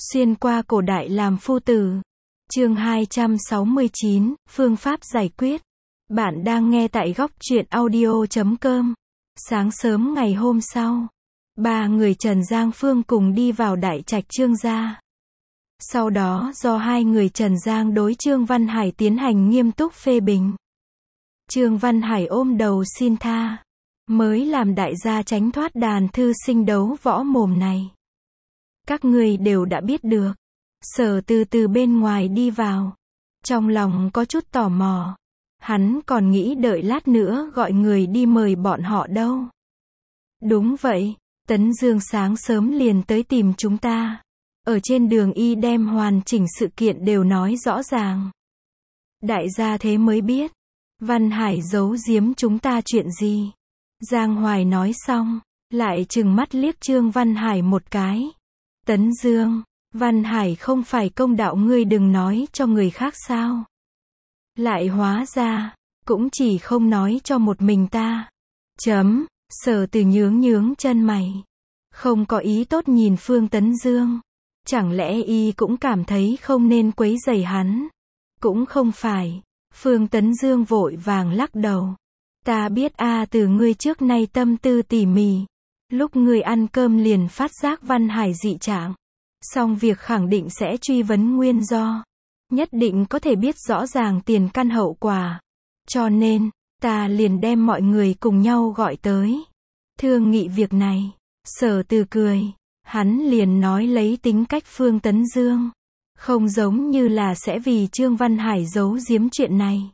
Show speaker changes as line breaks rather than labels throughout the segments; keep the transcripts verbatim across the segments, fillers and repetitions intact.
Xuyên qua cổ đại làm phu tử. Chương hai trăm sáu mươi chín, phương pháp giải quyết. Bạn đang nghe tại góc truyện audio chấm com. Sáng sớm ngày hôm sau, ba người Trần Giang Phương cùng đi vào đại trạch Trương gia. Sau đó do hai người Trần Giang đối Trương Văn Hải tiến hành nghiêm túc phê bình. Trương Văn Hải ôm đầu xin tha, mới làm đại gia tránh thoát đàn thư sinh đấu võ mồm này. Các người đều đã biết được. Sở Từ từ bên ngoài đi vào, trong lòng có chút tò mò. Hắn còn nghĩ đợi lát nữa gọi người đi mời bọn họ đâu. Đúng vậy, Tấn Dương sáng sớm liền tới tìm chúng ta. Ở trên đường y đem hoàn chỉnh sự kiện đều nói rõ ràng. Đại gia thế mới biết, Văn Hải giấu giếm chúng ta chuyện gì. Giang Hoài nói xong, lại trừng mắt liếc Trương Văn Hải một cái. Tấn Dương, Văn Hải không phải công đạo ngươi đừng nói cho người khác sao? Lại hóa ra, cũng chỉ không nói cho một mình ta. Chấm, Sở Từ nhướng nhướng chân mày. Không có ý tốt nhìn Phương Tấn Dương. Chẳng lẽ y cũng cảm thấy không nên quấy rầy hắn? Cũng không phải. Phương Tấn Dương vội vàng lắc đầu. Ta biết a từ ngươi trước nay tâm tư tỉ mỉ. Lúc ngươi ăn cơm liền phát giác Văn Hải dị trạng. Xong việc khẳng định sẽ truy vấn nguyên do. Nhất định có thể biết rõ ràng tiền căn hậu quả. Cho nên, ta liền đem mọi người cùng nhau gọi tới. Thương nghị việc này. Sở Từ cười. Hắn liền nói lấy tính cách Phương Tấn Dương. Không giống như là sẽ vì Trương Văn Hải giấu giếm chuyện này.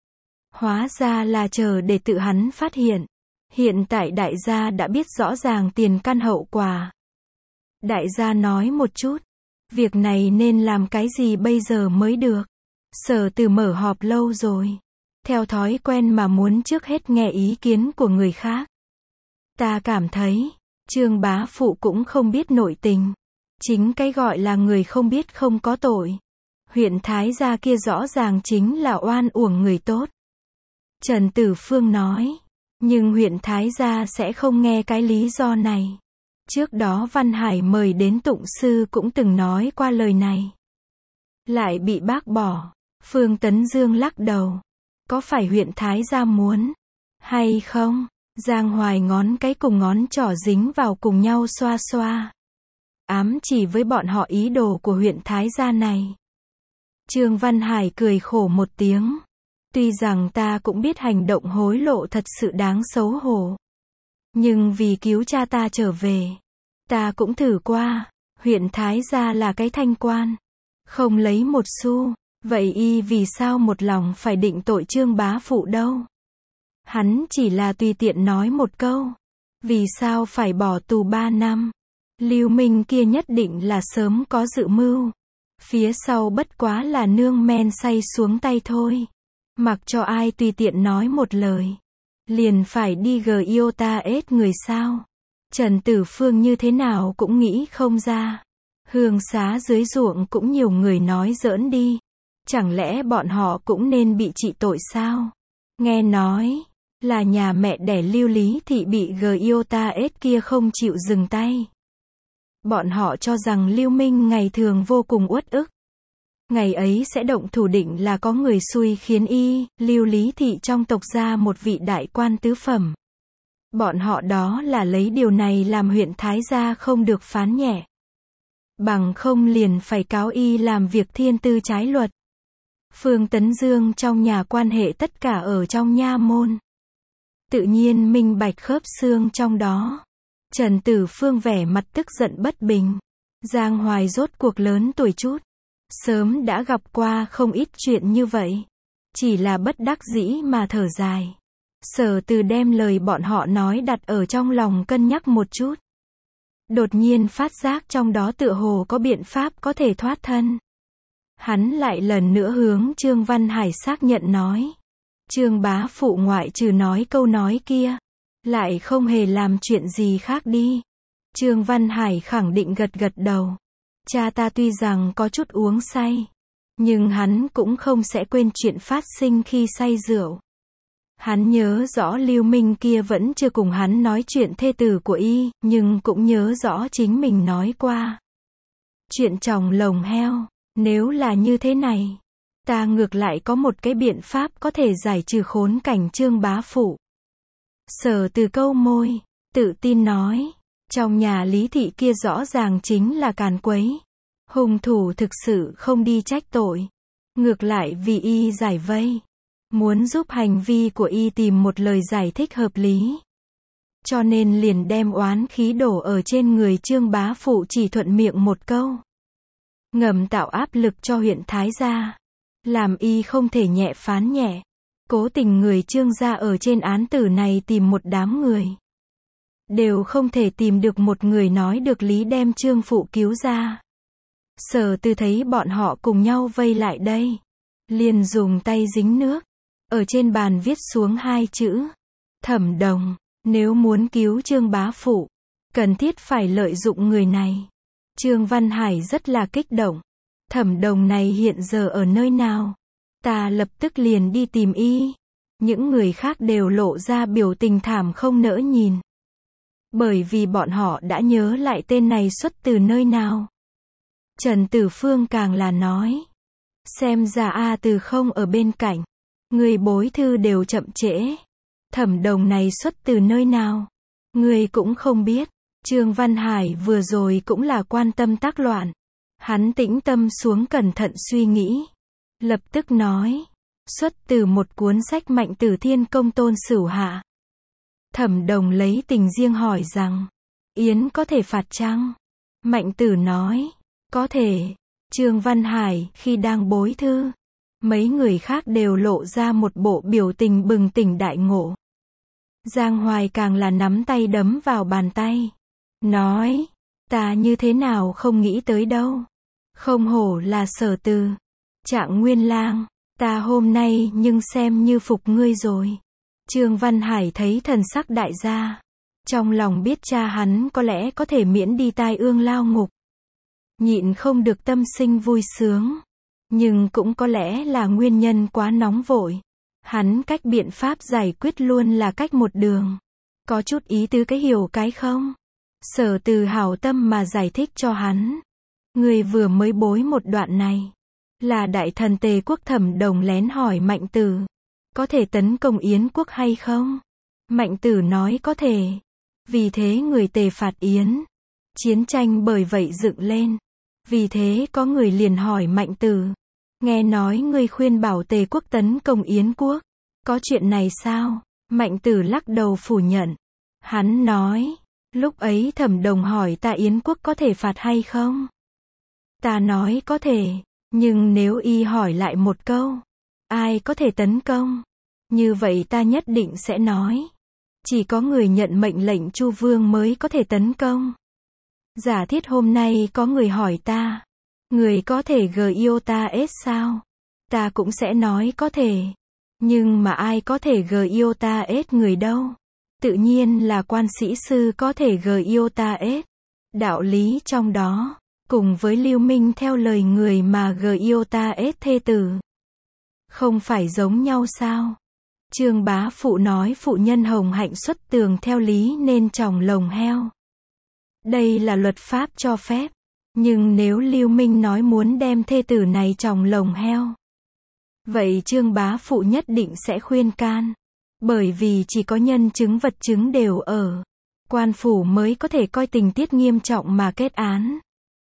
Hóa ra là chờ để tự hắn phát hiện. Hiện tại đại gia đã biết rõ ràng tiền căn hậu quả. Đại gia nói một chút. Việc này nên làm cái gì bây giờ mới được. Sở Từ mở họp lâu rồi. Theo thói quen mà muốn trước hết nghe ý kiến của người khác. Ta cảm thấy, Trương bá phụ cũng không biết nội tình. Chính cái gọi là người không biết không có tội. Huyện Thái gia kia rõ ràng chính là oan uổng người tốt. Trần Tử Phương nói. Nhưng huyện Thái gia sẽ không nghe cái lý do này. Trước đó Văn Hải mời đến tụng sư cũng từng nói qua lời này. Lại bị bác bỏ. Phương Tấn Dương lắc đầu. Có phải huyện Thái gia muốn? Hay không? Giang Hoài ngón cái cùng ngón trỏ dính vào cùng nhau xoa xoa. Ám chỉ với bọn họ ý đồ của huyện Thái gia này. Trương Văn Hải cười khổ một tiếng. Tuy rằng ta cũng biết hành động hối lộ thật sự đáng xấu hổ. Nhưng vì cứu cha ta trở về. Ta cũng thử qua. Huyện Thái gia là cái thanh quan. Không lấy một xu. Vậy y vì sao một lòng phải định tội Trương bá phụ đâu? Hắn chỉ là tùy tiện nói một câu. Vì sao phải bỏ tù ba năm? Lưu Minh kia nhất định là sớm có dự mưu. Phía sau bất quá là nương men say xuống tay thôi. Mặc cho ai tùy tiện nói một lời. Liền phải đi gờ yêu ta ết người sao? Trần Tử Phương như thế nào cũng nghĩ không ra. Hương xá dưới ruộng cũng nhiều người nói giỡn đi. Chẳng lẽ bọn họ cũng nên bị trị tội sao? Nghe nói là nhà mẹ đẻ Lưu Lý Thị bị gờ yêu ta ết kia không chịu dừng tay. Bọn họ cho rằng Lưu Minh ngày thường vô cùng uất ức. Ngày ấy sẽ động thủ định là có người xui khiến y, Lưu Lý Thị trong tộc ra một vị đại quan tứ phẩm. Bọn họ đó là lấy điều này làm huyện Thái gia không được phán nhẹ. Bằng không liền phải cáo y làm việc thiên tư trái luật. Phương Tấn Dương trong nhà quan hệ tất cả ở trong nha môn. Tự nhiên minh bạch khớp xương trong đó. Trần Tử Phương vẻ mặt tức giận bất bình. Giang Hoài rốt cuộc lớn tuổi chút. Sớm đã gặp qua không ít chuyện như vậy. Chỉ là bất đắc dĩ mà thở dài. Sở Từ đem lời bọn họ nói đặt ở trong lòng cân nhắc một chút. Đột nhiên phát giác trong đó tựa hồ có biện pháp có thể thoát thân. Hắn lại lần nữa hướng Trương Văn Hải xác nhận nói. Trương bá phụ ngoại trừ nói câu nói kia. Lại không hề làm chuyện gì khác đi. Trương Văn Hải khẳng định gật gật đầu. Cha ta tuy rằng có chút uống say. Nhưng hắn cũng không sẽ quên chuyện phát sinh khi say rượu. Hắn nhớ rõ Lưu Minh kia vẫn chưa cùng hắn nói chuyện thê tử của y. Nhưng cũng nhớ rõ chính mình nói qua. Chuyện chồng lồng heo, nếu là như thế này, ta ngược lại có một cái biện pháp có thể giải trừ khốn cảnh Trương bá phụ. Sở Từ câu môi, tự tin nói, trong nhà Lý thị kia rõ ràng chính là càn quấy. Hung thủ thực sự không đi trách tội, ngược lại vì y giải vây, muốn giúp hành vi của y tìm một lời giải thích hợp lý. Cho nên liền đem oán khí đổ ở trên người Trương bá phụ chỉ thuận miệng một câu. Ngầm tạo áp lực cho huyện Thái gia, làm y không thể nhẹ phán nhẹ. Cố tình người Trương gia ở trên án tử này tìm một đám người, đều không thể tìm được một người nói được lý đem Trương phụ cứu ra. Sở Từ thấy bọn họ cùng nhau vây lại đây, liền dùng tay dính nước, ở trên bàn viết xuống hai chữ, Thẩm Đồng. Nếu muốn cứu Trương bá phụ, cần thiết phải lợi dụng người này. Trương Văn Hải rất là kích động. Thẩm Đồng này hiện giờ ở nơi nào? Ta lập tức liền đi tìm y. Những người khác đều lộ ra biểu tình thảm không nỡ nhìn. Bởi vì bọn họ đã nhớ lại tên này xuất từ nơi nào. Trần Tử Phương càng là nói. Xem ra A Từ không ở bên cạnh. Người bối thư đều chậm trễ. Thẩm Đồng này xuất từ nơi nào? Người cũng không biết. Trương Văn Hải vừa rồi cũng là quan tâm tác loạn. Hắn tĩnh tâm xuống cẩn thận suy nghĩ. Lập tức nói. Xuất từ một cuốn sách Mạnh Tử Thiên Công Tôn Sửu hạ. Thẩm Đồng lấy tình riêng hỏi rằng. Yến có thể phạt chăng? Mạnh Tử nói. Có thể. Trương Văn Hải khi đang bối thư. Mấy người khác đều lộ ra một bộ biểu tình bừng tỉnh đại ngộ. Giang Hoài càng là nắm tay đấm vào bàn tay. Nói, ta như thế nào không nghĩ tới đâu. Không hổ là Sở Từ. Trạng Nguyên Lang, ta hôm nay nhưng xem như phục ngươi rồi. Trương Văn Hải thấy thần sắc đại gia. Trong lòng biết cha hắn có lẽ có thể miễn đi tai ương lao ngục. Nhịn không được tâm sinh vui sướng. Nhưng cũng có lẽ là nguyên nhân quá nóng vội. Hắn cách biện pháp giải quyết luôn là cách một đường. Có chút ý tứ cái hiểu cái không? Sở Từ hảo tâm mà giải thích cho hắn. Người vừa mới bối một đoạn này. Là đại thần Tề quốc Thẩm Đồng lén hỏi Mạnh Tử. Có thể tấn công Yến quốc hay không? Mạnh Tử nói có thể. Vì thế người Tề phạt Yến. Chiến tranh bởi vậy dựng lên. Vì thế có người liền hỏi Mạnh Tử. Nghe nói ngươi khuyên bảo Tề quốc tấn công Yến quốc. Có chuyện này sao? Mạnh Tử lắc đầu phủ nhận. Hắn nói. Lúc ấy Thẩm Đồng hỏi ta Yến quốc có thể phạt hay không? Ta nói có thể. Nhưng nếu y hỏi lại một câu. Ai có thể tấn công? Như vậy ta nhất định sẽ nói. Chỉ có người nhận mệnh lệnh Chu Vương mới có thể tấn công. Giả thiết hôm nay có người hỏi ta. Người có thể G I O T A S sao? Ta cũng sẽ nói có thể. Nhưng mà ai có thể G I O T A S người đâu? Tự nhiên là quan sĩ sư có thể G I O T A S. Đạo lý trong đó, cùng với Lưu Minh theo lời người mà G I O T A S thê tử. Không phải giống nhau sao? Trương bá phụ nói phụ nhân hồng hạnh xuất tường theo lý nên tròng lồng heo. Đây là luật pháp cho phép. Nhưng nếu Lưu Minh nói muốn đem thê tử này tròng lồng heo. Vậy Trương bá phụ nhất định sẽ khuyên can. Bởi vì chỉ có nhân chứng vật chứng đều ở. Quan phủ mới có thể coi tình tiết nghiêm trọng mà kết án.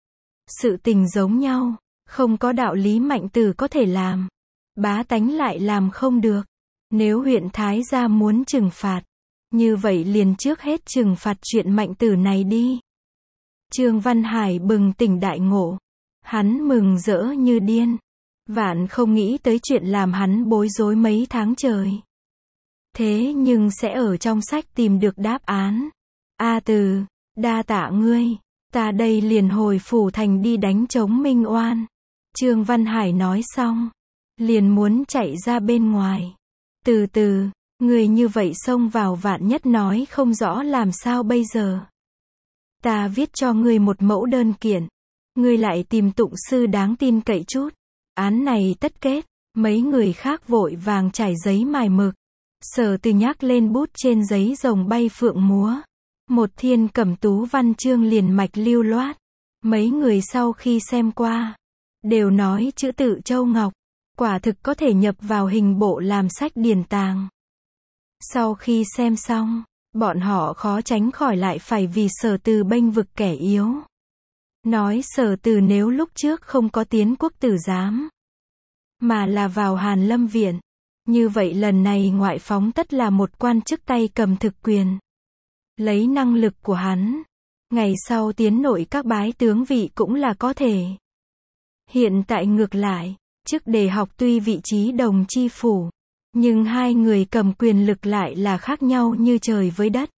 Sự tình giống nhau. Không có đạo lý Mạnh Tử có thể làm. Bá tánh lại làm không được. Nếu huyện Thái gia muốn trừng phạt. Như vậy liền trước hết trừng phạt chuyện Mạnh Tử này đi. Trương Văn Hải bừng tỉnh đại ngộ. Hắn mừng rỡ như điên. Vạn không nghĩ tới chuyện làm hắn bối rối mấy tháng trời. Thế nhưng sẽ ở trong sách tìm được đáp án. A Từ, đa tạ ngươi. Ta đây liền hồi phủ thành đi đánh chống Minh Oan. Trương Văn Hải nói xong. Liền muốn chạy ra bên ngoài. Từ từ, người như vậy xông vào vạn nhất nói không rõ làm sao bây giờ. Ta viết cho ngươi một mẫu đơn kiện. Ngươi lại tìm tụng sư đáng tin cậy chút. Án này tất kết. Mấy người khác vội vàng trải giấy mài mực. Sở Từ nhắc lên bút trên giấy rồng bay phượng múa. Một thiên cẩm tú văn chương liền mạch lưu loát. Mấy người sau khi xem qua, đều nói chữ tự Châu Ngọc, quả thực có thể nhập vào hình bộ làm sách điển tàng. Sau khi xem xong, bọn họ khó tránh khỏi lại phải vì Sở Từ bênh vực kẻ yếu. Nói Sở Từ nếu lúc trước không có tiến quốc tử giám, mà là vào Hàn Lâm Viện, như vậy lần này ngoại phóng tất là một quan chức tay cầm thực quyền. Lấy năng lực của hắn, ngày sau tiến nội các bái tướng vị cũng là có thể. Hiện tại ngược lại, chức đề học tuy vị trí đồng chi phủ, nhưng hai người cầm quyền lực lại là khác nhau như trời với đất.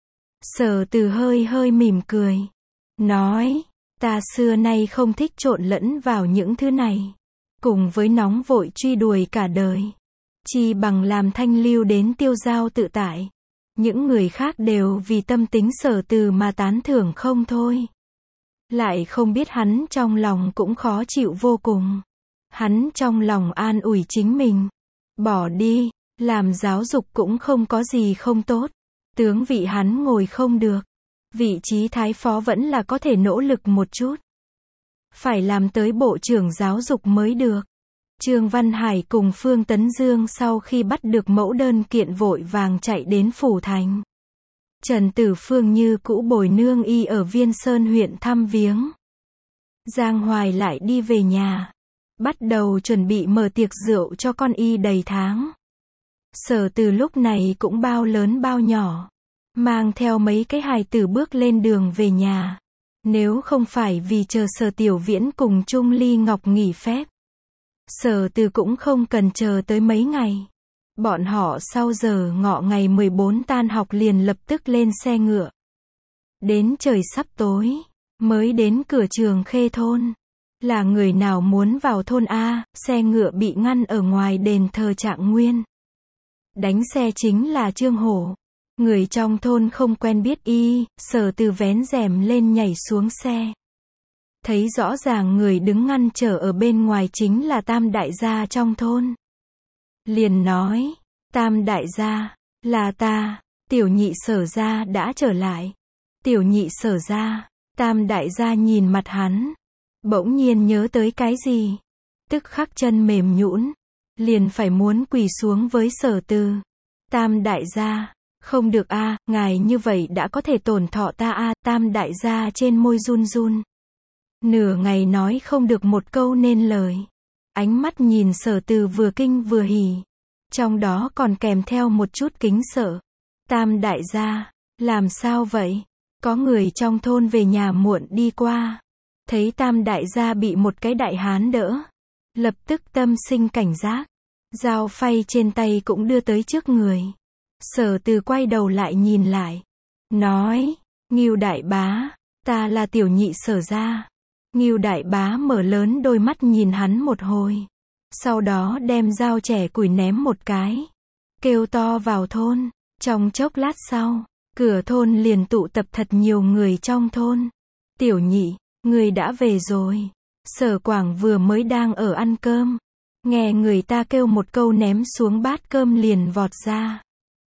Sở Từ hơi hơi mỉm cười, nói, ta xưa nay không thích trộn lẫn vào những thứ này, cùng với nóng vội truy đuổi cả đời, chi bằng làm thanh lưu đến tiêu dao tự tại. Những người khác đều vì tâm tính Sở Từ mà tán thưởng không thôi. Lại không biết hắn trong lòng cũng khó chịu vô cùng. Hắn trong lòng an ủi chính mình, bỏ đi, làm giáo dục cũng không có gì không tốt. Tướng vị hắn ngồi không được, vị trí thái phó vẫn là có thể nỗ lực một chút. Phải làm tới bộ trưởng giáo dục mới được. Trương Văn Hải cùng Phương Tấn Dương sau khi bắt được mẫu đơn kiện vội vàng chạy đến phủ thành. Trần Tử Phương như cũ bồi nương y ở Viên Sơn huyện thăm viếng. Giang Hoài lại đi về nhà, bắt đầu chuẩn bị mở tiệc rượu cho con y đầy tháng. Sở Từ lúc này cũng bao lớn bao nhỏ, mang theo mấy cái hài tử bước lên đường về nhà. Nếu không phải vì chờ Sở Tiểu Viễn cùng Trung Ly Ngọc nghỉ phép, Sở Từ cũng không cần chờ tới mấy ngày. Bọn họ sau giờ ngọ ngày mười bốn tan học liền lập tức lên xe ngựa. Đến trời sắp tối, mới đến cửa Trường Khê thôn. Là người nào muốn vào thôn A, xe ngựa bị ngăn ở ngoài đền thờ Trạng Nguyên. Đánh xe chính là Trương Hổ. Người trong thôn không quen biết y, Sở Từ vén rèm lên nhảy xuống xe. Thấy rõ ràng người đứng ngăn trở ở bên ngoài chính là Tam đại gia trong thôn. Liền nói, Tam đại gia, là ta, tiểu nhị Sở gia đã trở lại. Tiểu nhị Sở gia, Tam đại gia nhìn mặt hắn, bỗng nhiên nhớ tới cái gì, tức khắc chân mềm nhũn, liền phải muốn quỳ xuống với Sở Từ. Tam đại gia, không được a, ngài như vậy đã có thể tổn thọ ta a. Tam đại gia trên môi run run, nửa ngày nói không được một câu nên lời. Ánh mắt nhìn Sở Từ vừa kinh vừa hỉ, trong đó còn kèm theo một chút kính sợ. Tam đại gia, làm sao vậy? Có người trong thôn về nhà muộn đi qua, thấy Tam đại gia bị một cái đại hán đỡ, lập tức tâm sinh cảnh giác, dao phay trên tay cũng đưa tới trước người. Sở Từ quay đầu lại nhìn lại, nói, Ngưu đại bá, ta là tiểu nhị Sở gia. Ngưu đại bá mở lớn đôi mắt nhìn hắn một hồi, sau đó đem dao chẻ củi ném một cái, kêu to vào thôn. Trong chốc lát sau, cửa thôn liền tụ tập thật nhiều người trong thôn. Tiểu nhị, người đã về rồi. Sở Quảng vừa mới đang ở ăn cơm, nghe người ta kêu một câu ném xuống bát cơm liền vọt ra.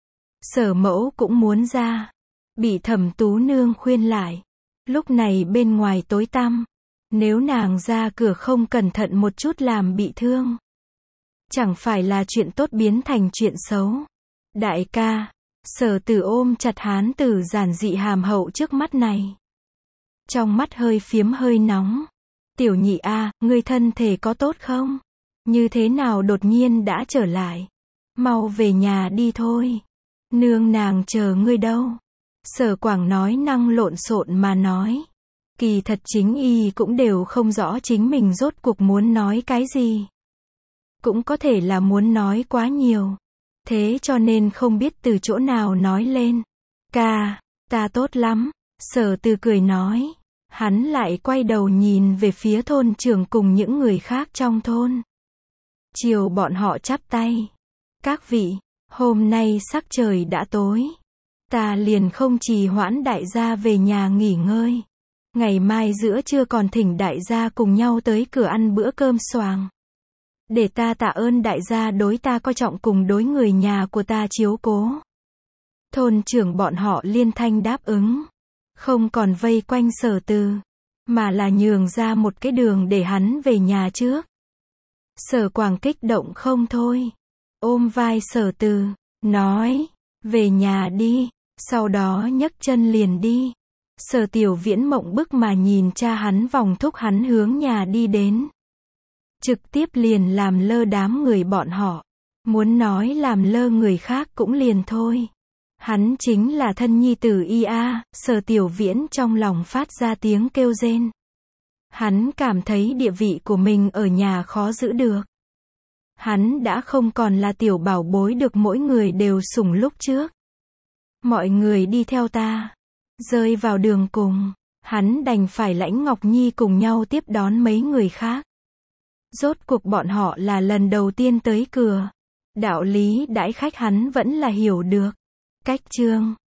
Sở Mẫu cũng muốn ra, bị Thẩm Tú Nương khuyên lại. Lúc này bên ngoài tối tăm, nếu nàng ra cửa không cẩn thận một chút làm bị thương, chẳng phải là chuyện tốt biến thành chuyện xấu. Đại ca, Sở Từ ôm chặt hán tử giản dị hàm hậu trước mắt này, trong mắt hơi phiếm hơi nóng. Tiểu nhị a, ngươi thân thể có tốt không? Như thế nào đột nhiên đã trở lại? Mau về nhà đi thôi. Nương nàng chờ ngươi đâu. Sở Quảng nói năng lộn xộn mà nói. Kỳ thật chính y cũng đều không rõ chính mình rốt cuộc muốn nói cái gì. Cũng có thể là muốn nói quá nhiều, thế cho nên không biết từ chỗ nào nói lên. Ca, ta tốt lắm. Sở Từ cười nói. Hắn lại quay đầu nhìn về phía thôn trưởng cùng những người khác trong thôn. Chiều bọn họ chắp tay. Các vị, hôm nay sắc trời đã tối, ta liền không trì hoãn đại gia về nhà nghỉ ngơi. Ngày mai giữa trưa còn thỉnh đại gia cùng nhau tới cửa ăn bữa cơm xoàng. Để ta tạ ơn đại gia đối ta coi trọng cùng đối người nhà của ta chiếu cố. Thôn trưởng bọn họ liên thanh đáp ứng, không còn vây quanh Sở Từ, mà là nhường ra một cái đường để hắn về nhà trước. Sở Quảng kích động không thôi, ôm vai Sở Từ, nói, về nhà đi, sau đó nhấc chân liền đi. Sở Tiểu Viễn mộng bức mà nhìn cha hắn vòng thúc hắn hướng nhà đi đến. Trực tiếp liền làm lơ đám người bọn họ. Muốn nói làm lơ người khác cũng liền thôi. Hắn chính là thân nhi tử y a, Sở Tiểu Viễn trong lòng phát ra tiếng kêu rên. Hắn cảm thấy địa vị của mình ở nhà khó giữ được. Hắn đã không còn là tiểu bảo bối được mỗi người đều sủng lúc trước. Mọi người đi theo ta. Rơi vào đường cùng, hắn đành phải lãnh Ngọc Nhi cùng nhau tiếp đón mấy người khác. Rốt cuộc bọn họ là lần đầu tiên tới cửa. Đạo lý đãi khách hắn vẫn là hiểu được. Cách chương